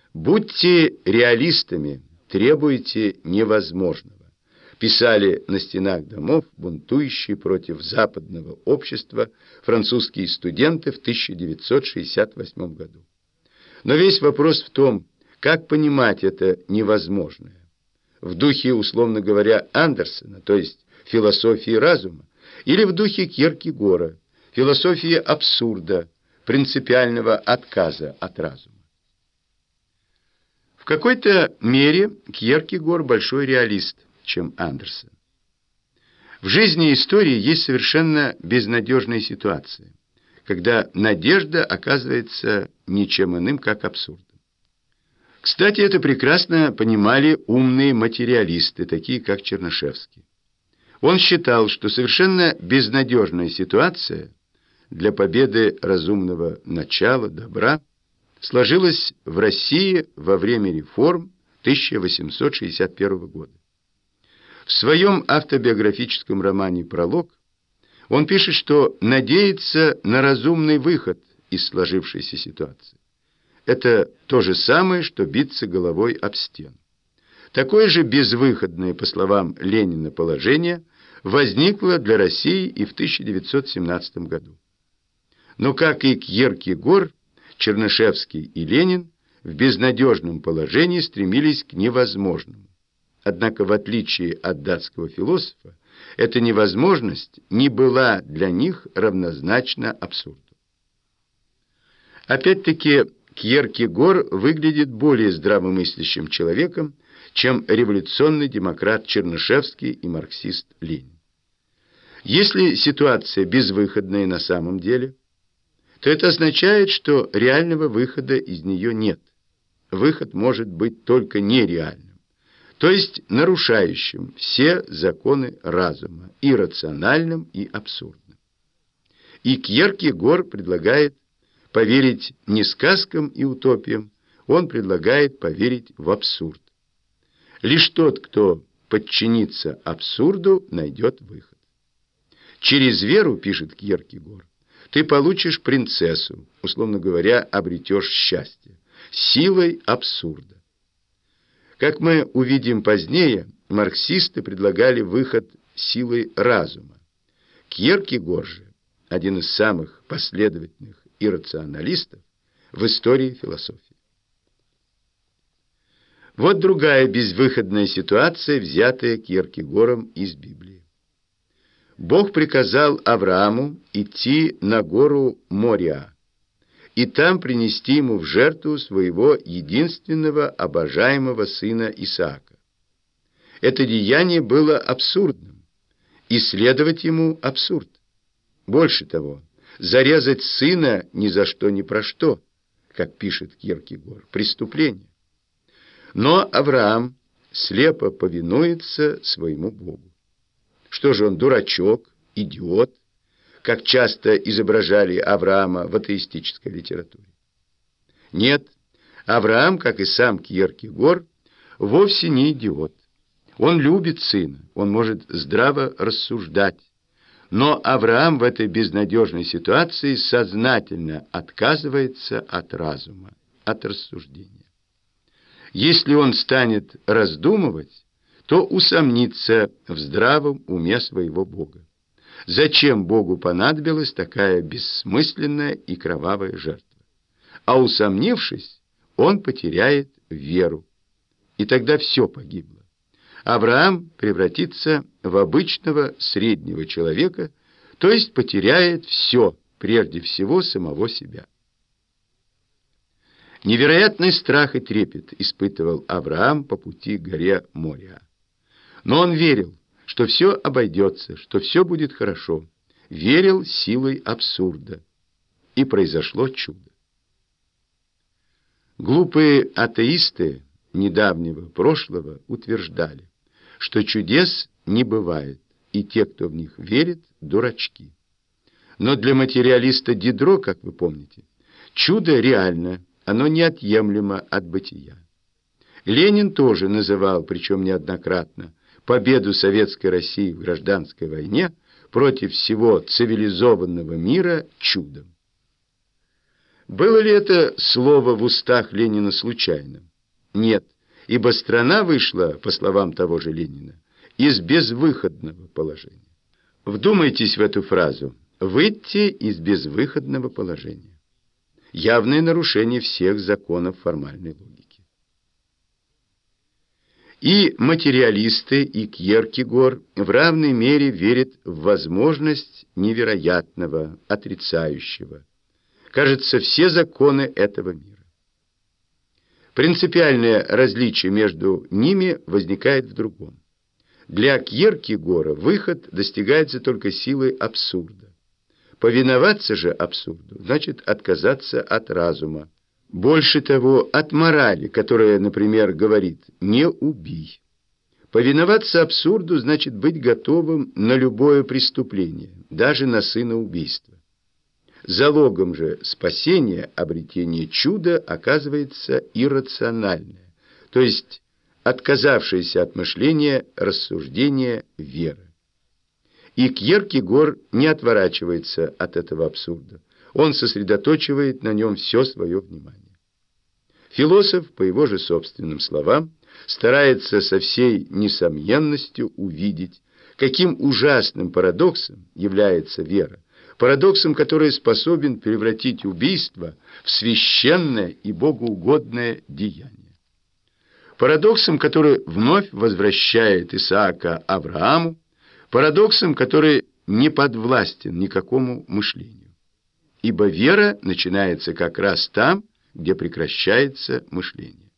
Будьте реалистами, требуйте невозможного, писали на стенах домов бунтующие против западного общества французские студенты в 1968 году. Но весь вопрос в том, как понимать это невозможное. В духе, условно говоря, Андерсена, то есть философии разума, или в духе Кьеркегора, философии абсурда, принципиального отказа от разума. В какой-то мере Кьеркегор большой реалист, чем Андерсен. В жизни и истории есть совершенно безнадежные ситуации, когда надежда оказывается ничем иным, как абсурдом. Кстати, это прекрасно понимали умные материалисты, такие как Чернышевский. Он считал, что совершенно безнадежная ситуация для победы разумного начала, добра, сложилась в России во время реформ 1861 года. В своем автобиографическом романе «Пролог» он пишет, что надеется на разумный выход из сложившейся ситуации. Это то же самое, что биться головой об стену. Такое же безвыходное, по словам Ленина, положение возникло для России и в 1917 году. Но, как и Кьеркегор, Чернышевский и Ленин в безнадежном положении стремились к невозможному. Однако, в отличие от датского философа, эта невозможность не была для них равнозначна абсурду. Опять-таки, Кьеркегор выглядит более здравомыслящим человеком, чем революционный демократ Чернышевский и марксист Ленин. Если ситуация безвыходная на самом деле, то это означает, что реального выхода из нее нет. Выход может быть только нереальным, то есть нарушающим все законы разума, иррациональным и абсурдным. И Кьеркегор предлагает поверить не сказкам и утопиям, он предлагает поверить в абсурд. Лишь тот, кто подчинится абсурду, найдет выход. Через веру, пишет Кьеркегор, ты получишь принцессу, условно говоря, обретешь счастье, силой абсурда. Как мы увидим позднее, марксисты предлагали выход силой разума. Кьеркегор же один из самых последовательных иррационалистов в истории философии. Вот другая безвыходная ситуация, взятая Кьеркегором из Библии. Бог приказал Аврааму идти на гору Мориа и там принести ему в жертву своего единственного обожаемого сына Исаака. Это деяние было абсурдным, и следовать ему абсурд. Больше того, зарезать сына ни за что ни про что, как пишет Кьеркегор, преступление. Но Авраам слепо повинуется своему Богу. Что же он, дурачок, идиот, как часто изображали Авраама в атеистической литературе? Нет, Авраам, как и сам Кьеркегор, вовсе не идиот. Он любит сына, он может здраво рассуждать. Но Авраам в этой безнадежной ситуации сознательно отказывается от разума, от рассуждения. Если он станет раздумывать, то усомнится в здравом уме своего Бога. Зачем Богу понадобилась такая бессмысленная и кровавая жертва? А усомнившись, он потеряет веру. И тогда все погибло. Авраам превратится в обычного среднего человека, то есть потеряет все, прежде всего самого себя. Невероятный страх и трепет испытывал Авраам по пути к горе Мориа. Но он верил, что все обойдется, что все будет хорошо. Верил силой абсурда. И произошло чудо. Глупые атеисты недавнего прошлого утверждали, что чудес не бывает, и те, кто в них верит, дурачки. Но для материалиста Дидро, как вы помните, чудо реально, оно неотъемлемо от бытия. Ленин тоже называл, причем неоднократно, победу Советской России в гражданской войне против всего цивилизованного мира чудом. Было ли это слово в устах Ленина случайным? Нет, ибо страна вышла, по словам того же Ленина, из безвыходного положения. Вдумайтесь в эту фразу: «выйти из безвыходного положения». Явное нарушение всех законов формальной логики. И материалисты, и Кьеркегор в равной мере верят в возможность невероятного, отрицающего. Кажется, все законы этого мира. Принципиальное различие между ними возникает в другом. Для Кьеркегора выход достигается только силой абсурда. Повиноваться же абсурду значит отказаться от разума. Больше того, от морали, которая, например, говорит «не убий». Повиноваться абсурду значит быть готовым на любое преступление, даже на сыноубийство. Залогом же спасения, обретения чуда оказывается иррациональное, то есть отказавшееся от мышления, рассуждения, вера. И Кьеркегор не отворачивается от этого абсурда. Он сосредоточивает на нем все свое внимание. Философ, по его же собственным словам, старается со всей несомненностью увидеть, каким ужасным парадоксом является вера, парадоксом, который способен превратить убийство в священное и богоугодное деяние. Парадоксом, который вновь возвращает Исаака Аврааму, парадоксом, который не подвластен никакому мышлению. Ибо вера начинается как раз там, где прекращается мышление.